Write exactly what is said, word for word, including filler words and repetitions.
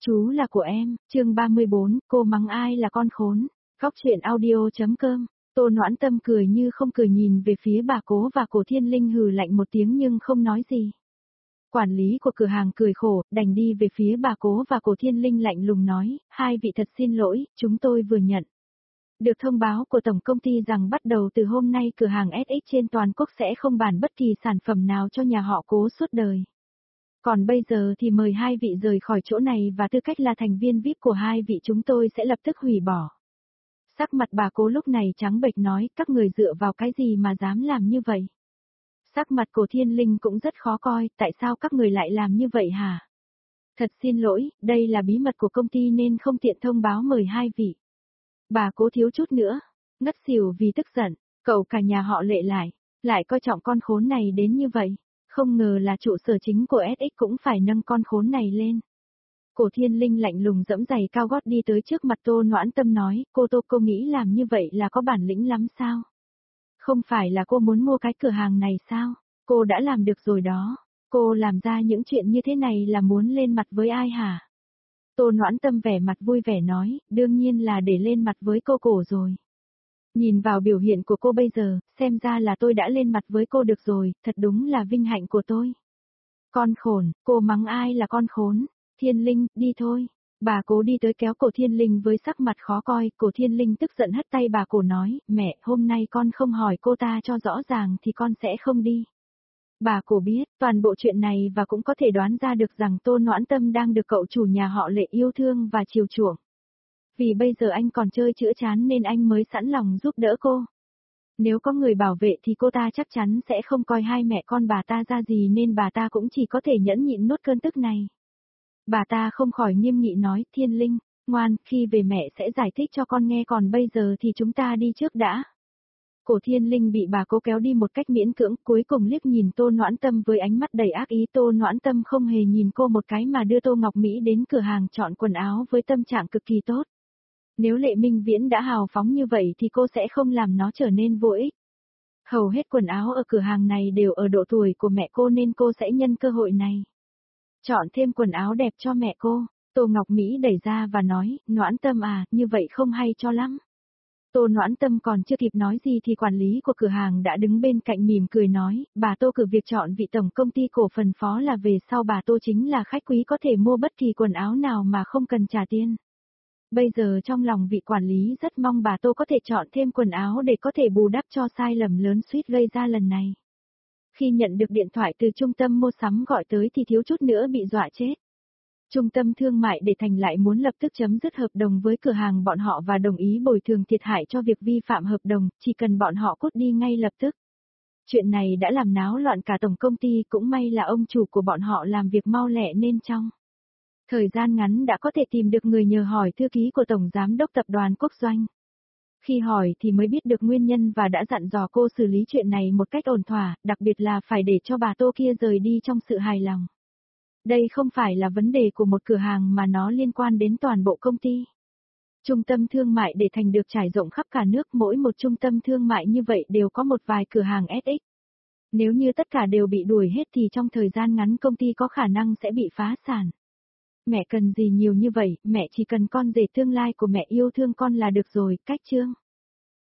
Chú là của em, chương ba mươi bốn, cô mắng ai là con khốn. Góc truyện audio.com. Tô Noãn Tâm cười như không cười nhìn về phía bà Cố và Cổ Thiên Linh hừ lạnh một tiếng nhưng không nói gì. Quản lý của cửa hàng cười khổ, đành đi về phía bà Cố và Cổ Thiên Linh lạnh lùng nói, hai vị thật xin lỗi, chúng tôi vừa nhận được thông báo của tổng công ty rằng bắt đầu từ hôm nay cửa hàng ét ích trên toàn quốc sẽ không bán bất kỳ sản phẩm nào cho nhà họ Cố suốt đời. Còn bây giờ thì mời hai vị rời khỏi chỗ này và tư cách là thành viên vi ai pi của hai vị chúng tôi sẽ lập tức hủy bỏ. Sắc mặt bà Cố lúc này trắng bệch nói, các người dựa vào cái gì mà dám làm như vậy? Sắc mặt Cổ Thiên Linh cũng rất khó coi, tại sao các người lại làm như vậy hả? Thật xin lỗi, đây là bí mật của công ty nên không tiện thông báo mời hai vị. Bà Cố thiếu chút nữa, ngất xỉu vì tức giận, cậu cả nhà họ Lệ lại, lại coi trọng con khốn này đến như vậy. Không ngờ là trụ sở chính của ét ích cũng phải nâng con khốn này lên. Cổ Thiên Linh lạnh lùng dẫm giày cao gót đi tới trước mặt Tô Noãn Tâm nói, cô Tô cô nghĩ làm như vậy là có bản lĩnh lắm sao? Không phải là cô muốn mua cái cửa hàng này sao? Cô đã làm được rồi đó. Cô làm ra những chuyện như thế này là muốn lên mặt với ai hả? Tô Noãn Tâm vẻ mặt vui vẻ nói, đương nhiên là để lên mặt với cô Cổ rồi. Nhìn vào biểu hiện của cô bây giờ, xem ra là tôi đã lên mặt với cô được rồi, thật đúng là vinh hạnh của tôi. Con khốn, cô mắng ai là con khốn? Thiên Linh, đi thôi. Bà Cố đi tới kéo Cổ Thiên Linh với sắc mặt khó coi, Cổ Thiên Linh tức giận hất tay bà Cổ nói, mẹ, hôm nay con không hỏi cô ta cho rõ ràng thì con sẽ không đi. Bà Cổ biết, toàn bộ chuyện này và cũng có thể đoán ra được rằng Tô Noãn Tâm đang được cậu chủ nhà họ Lệ yêu thương và chiều chuộng. Vì bây giờ anh còn chơi chữa chán nên anh mới sẵn lòng giúp đỡ cô. Nếu có người bảo vệ thì cô ta chắc chắn sẽ không coi hai mẹ con bà ta ra gì nên bà ta cũng chỉ có thể nhẫn nhịn nốt cơn tức này. Bà ta không khỏi nghiêm nghị nói, Thiên Linh, ngoan, khi về mẹ sẽ giải thích cho con nghe còn bây giờ thì chúng ta đi trước đã. Cổ Thiên Linh bị bà Cố kéo đi một cách miễn cưỡng, cuối cùng liếc nhìn Tô Noãn Tâm với ánh mắt đầy ác ý. Tô Noãn Tâm không hề nhìn cô một cái mà đưa Tô Ngọc Mỹ đến cửa hàng chọn quần áo với tâm trạng cực kỳ tốt. Nếu Lệ Minh Viễn đã hào phóng như vậy thì cô sẽ không làm nó trở nên vô ích. Hầu hết quần áo ở cửa hàng này đều ở độ tuổi của mẹ cô nên cô sẽ nhân cơ hội này. Chọn thêm quần áo đẹp cho mẹ cô. Tô Ngọc Mỹ đẩy ra và nói, Noãn Tâm à, như vậy không hay cho lắm. Tô Noãn Tâm còn chưa kịp nói gì thì quản lý của cửa hàng đã đứng bên cạnh mỉm cười nói, bà Tô cử việc chọn vị tổng công ty cổ phần phó là về sau bà Tô chính là khách quý có thể mua bất kỳ quần áo nào mà không cần trả tiền. Bây giờ trong lòng vị quản lý rất mong bà Tô có thể chọn thêm quần áo để có thể bù đắp cho sai lầm lớn suýt gây ra lần này. Khi nhận được điện thoại từ trung tâm mua sắm gọi tới thì thiếu chút nữa bị dọa chết. Trung tâm thương mại Để Thành lại muốn lập tức chấm dứt hợp đồng với cửa hàng bọn họ và đồng ý bồi thường thiệt hại cho việc vi phạm hợp đồng, chỉ cần bọn họ cút đi ngay lập tức. Chuyện này đã làm náo loạn cả tổng công ty, cũng may là ông chủ của bọn họ làm việc mau lẹ nên trong thời gian ngắn đã có thể tìm được người nhờ hỏi thư ký của Tổng Giám đốc Tập đoàn Quốc Doanh. Khi hỏi thì mới biết được nguyên nhân và đã dặn dò cô xử lý chuyện này một cách ổn thỏa, đặc biệt là phải để cho bà Tô kia rời đi trong sự hài lòng. Đây không phải là vấn đề của một cửa hàng mà nó liên quan đến toàn bộ công ty. Trung tâm thương mại Để Thành được trải rộng khắp cả nước, mỗi một trung tâm thương mại như vậy đều có một vài cửa hàng ét ích. Nếu như tất cả đều bị đuổi hết thì trong thời gian ngắn công ty có khả năng sẽ bị phá sản. Mẹ cần gì nhiều như vậy, mẹ chỉ cần con rể tương lai của mẹ yêu thương con là được rồi, cách chương.